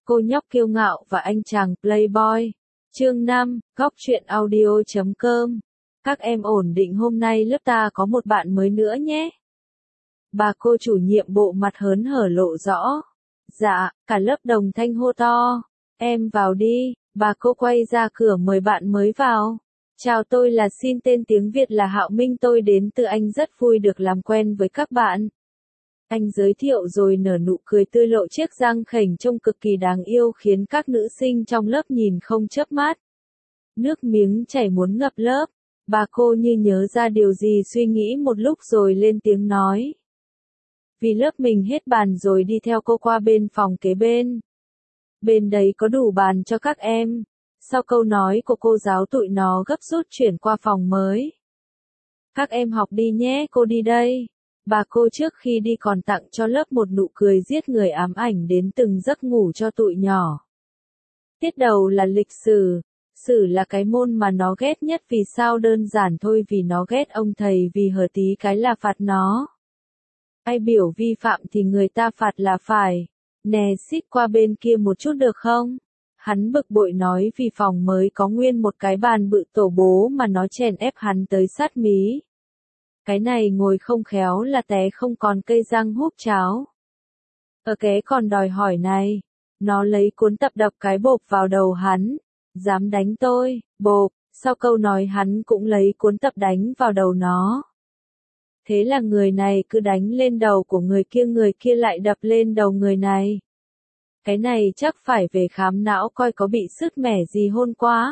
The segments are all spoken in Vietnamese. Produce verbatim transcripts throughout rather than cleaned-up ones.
Cô nhóc kiêu ngạo và anh chàng playboy. Chương năm, góc truyện audio chấm com. Các em ổn định hôm nay lớp ta có một bạn mới nữa nhé. Bà cô chủ nhiệm bộ mặt hớn hở lộ rõ. Dạ, cả lớp đồng thanh hô to. Em vào đi, bà cô quay ra cửa mời bạn mới vào. Chào, tôi là xin tên tiếng Việt là Hạo Minh, tôi đến từ Anh, rất vui được làm quen với các bạn. Anh giới thiệu rồi nở nụ cười tươi, lộ chiếc răng khểnh trông cực kỳ đáng yêu khiến các nữ sinh trong lớp nhìn không chớp mắt. Nước miếng chảy muốn ngập lớp. Bà cô như nhớ ra điều gì, suy nghĩ một lúc rồi lên tiếng nói. Vì lớp mình hết bàn rồi, đi theo cô qua bên phòng kế bên. Bên đấy có đủ bàn cho các em. Sau câu nói của cô giáo, tụi nó gấp rút chuyển qua phòng mới. Các em học đi nhé, cô đi đây. Bà cô trước khi đi còn tặng cho lớp một nụ cười giết người, ám ảnh đến từng giấc ngủ cho tụi nhỏ. Tiết đầu là lịch sử. Sử là cái môn mà nó ghét nhất. Vì sao? Đơn giản thôi, vì nó ghét ông thầy, vì hở tí cái là phạt nó. Ai biểu vi phạm thì người ta phạt là phải. Nè, xích qua bên kia một chút được không? Hắn bực bội nói, vì phòng mới có nguyên một cái bàn bự tổ bố mà nó chèn ép hắn tới sát mí. Cái này ngồi không khéo là té không còn cây răng húp cháo. Ở ké còn đòi hỏi này. Nó lấy cuốn tập đọc cái bộp vào đầu hắn. Dám đánh tôi, bộp. Sau câu nói hắn cũng lấy cuốn tập đánh vào đầu nó. Thế là người này cứ đánh lên đầu của người kia, người kia lại đập lên đầu người này. Cái này chắc phải về khám não coi có bị sứt mẻ gì hôn quá.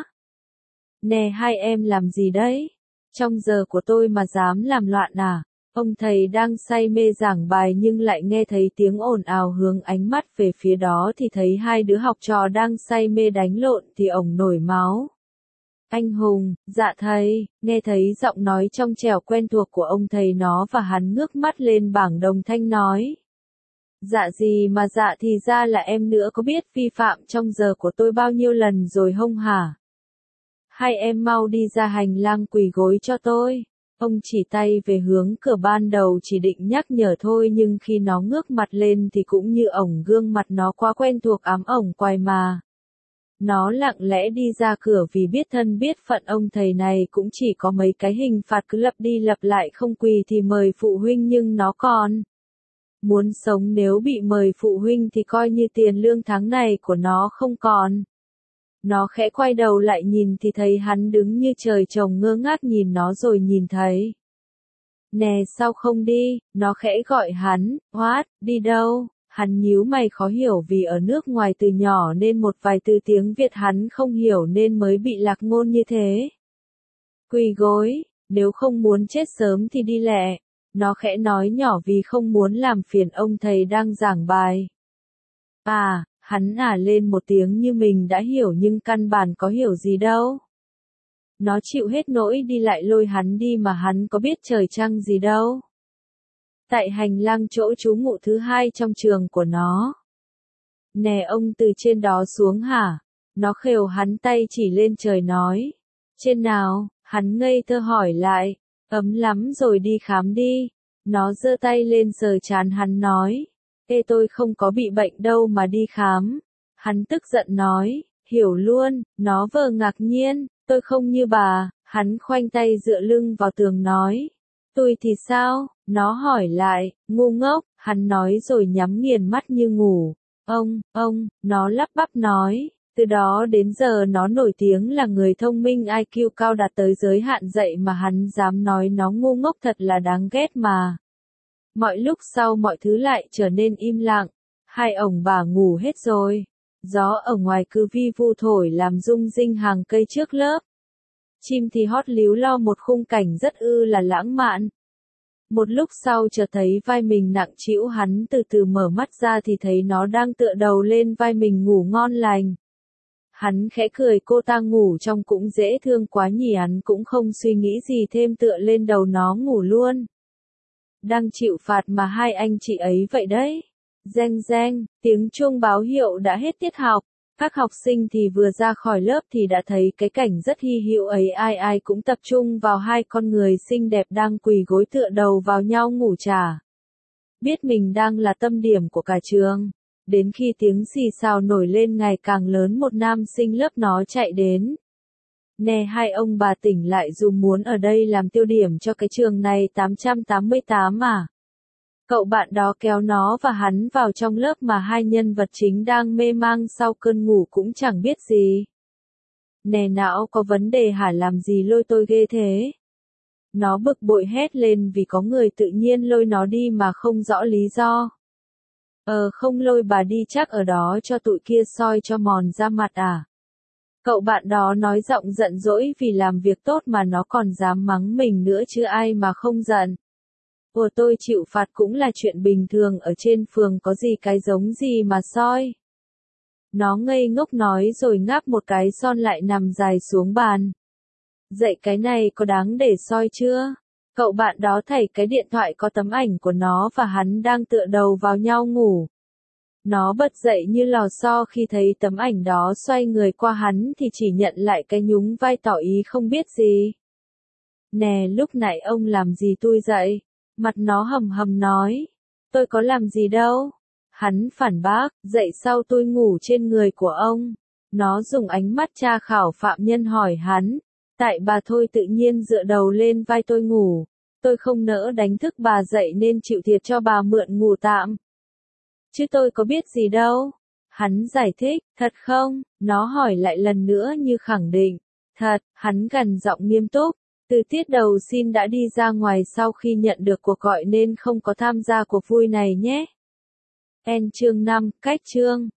Nè, hai em làm gì đấy? Trong giờ của tôi mà dám làm loạn à? Ông thầy đang say mê giảng bài nhưng lại nghe thấy tiếng ồn ào, hướng ánh mắt về phía đó thì thấy hai đứa học trò đang say mê đánh lộn thì ổng nổi máu. Anh Hùng, dạ thầy, nghe thấy giọng nói trong trẻo quen thuộc của ông thầy nó và hắn ngước mắt lên bảng đồng thanh nói. Dạ gì mà dạ, thì ra là em nữa, có biết vi phạm trong giờ của tôi bao nhiêu lần rồi không hả? Hai em mau đi ra hành lang quỳ gối cho tôi. Ông chỉ tay về hướng cửa, ban đầu chỉ định nhắc nhở thôi nhưng khi nó ngước mặt lên thì cũng như ổng, gương mặt nó quá quen thuộc, ám ổng quài mà. Nó lặng lẽ đi ra cửa vì biết thân biết phận ông thầy này cũng chỉ có mấy cái hình phạt cứ lặp đi lặp lại, không quỳ thì mời phụ huynh, nhưng nó còn muốn sống, nếu bị mời phụ huynh thì coi như tiền lương tháng này của nó không còn. Nó khẽ quay đầu lại nhìn thì thấy hắn đứng như trời trồng, ngơ ngác nhìn nó rồi nhìn thấy. Nè, sao không đi? Nó khẽ gọi hắn. What? Đi đâu? Hắn nhíu mày khó hiểu, vì ở nước ngoài từ nhỏ nên một vài từ tiếng Việt hắn không hiểu nên mới bị lạc ngôn như thế. Quỳ gối, nếu không muốn chết sớm thì đi lẹ. Nó khẽ nói nhỏ vì không muốn làm phiền ông thầy đang giảng bài. À, hắn ả lên một tiếng như mình đã hiểu nhưng căn bản có hiểu gì đâu. Nó chịu hết nỗi đi lại lôi hắn đi mà hắn có biết trời trăng gì đâu. Tại hành lang chỗ trú ngụ thứ hai trong trường của nó. Nè, ông từ trên đó xuống hả? Nó khều hắn tay chỉ lên trời nói. Trên nào? Hắn ngây thơ hỏi lại. Ấm lắm rồi, đi khám đi. Nó giơ tay lên sờ trán hắn nói. Ê, tôi không có bị bệnh đâu mà đi khám. Hắn tức giận nói. Hiểu luôn. Nó vờ ngạc nhiên. Tôi không như bà. Hắn khoanh tay dựa lưng vào tường nói. Tôi thì sao? Nó hỏi lại. Ngu ngốc. Hắn nói rồi nhắm nghiền mắt như ngủ. Ông, ông, nó lắp bắp nói. Từ đó đến giờ nó nổi tiếng là người thông minh, i kiu cao đạt tới giới hạn dạy mà hắn dám nói nó ngu ngốc, thật là đáng ghét mà. Mọi lúc sau mọi thứ lại trở nên im lặng. Hai ổng bà ngủ hết rồi. Gió ở ngoài cứ vi vu thổi làm rung rinh hàng cây trước lớp. Chim thì hót líu lo, một khung cảnh rất ư là lãng mạn. Một lúc sau chợt thấy vai mình nặng trĩu, hắn từ từ mở mắt ra thì thấy nó đang tựa đầu lên vai mình ngủ ngon lành. Hắn khẽ cười, cô ta ngủ trong cũng dễ thương quá nhỉ. Hắn cũng không suy nghĩ gì thêm, tựa lên đầu nó ngủ luôn. Đang chịu phạt mà hai anh chị ấy vậy đấy. Reng reng, tiếng chuông báo hiệu đã hết tiết học. Các học sinh thì vừa ra khỏi lớp thì đã thấy cái cảnh rất hy hữu ấy, ai ai cũng tập trung vào hai con người xinh đẹp đang quỳ gối tựa đầu vào nhau ngủ trà. Biết mình đang là tâm điểm của cả trường. Đến khi tiếng xì xào nổi lên ngày càng lớn, một nam sinh lớp nó chạy đến. Nè hai ông bà tỉnh lại dù muốn ở đây làm tiêu điểm cho cái trường này tám trăm tám mươi tám à. Cậu bạn đó kéo nó và hắn vào trong lớp mà hai nhân vật chính đang mê mang sau cơn ngủ cũng chẳng biết gì. Nè não có vấn đề hả, làm gì lôi tôi ghê thế? Nó bực bội hét lên vì có người tự nhiên lôi nó đi mà không rõ lý do. Ờ không lôi bà đi chắc ở đó cho tụi kia soi cho mòn da mặt à. Cậu bạn đó nói giọng giận dỗi vì làm việc tốt mà nó còn dám mắng mình nữa chứ ai mà không giận. Ủa tôi chịu phạt cũng là chuyện bình thường, ở trên phường có gì cái giống gì mà soi. Nó ngây ngốc nói rồi ngáp một cái son lại nằm dài xuống bàn. Dậy cái này có đáng để soi chưa? Cậu bạn đó thảy cái điện thoại có tấm ảnh của nó và hắn đang tựa đầu vào nhau ngủ. Nó bật dậy như lò xo khi thấy tấm ảnh đó, xoay người qua hắn thì chỉ nhận lại cái nhún vai tỏ ý không biết gì. Nè lúc nãy ông làm gì tôi dậy? Mặt nó hầm hầm nói. Tôi có làm gì đâu. Hắn phản bác, dậy sau tôi ngủ trên người của ông. Nó dùng ánh mắt tra khảo phạm nhân hỏi hắn. Tại bà thôi, tự nhiên dựa đầu lên vai tôi ngủ. Tôi không nỡ đánh thức bà dậy nên chịu thiệt cho bà mượn ngủ tạm. Chứ tôi có biết gì đâu. Hắn giải thích, thật không? Nó hỏi lại lần nữa như khẳng định. Thật, hắn gằn giọng nghiêm túc. Từ tiết đầu xin đã đi ra ngoài sau khi nhận được cuộc gọi nên không có tham gia cuộc vui này nhé. En chương năm, cách chương.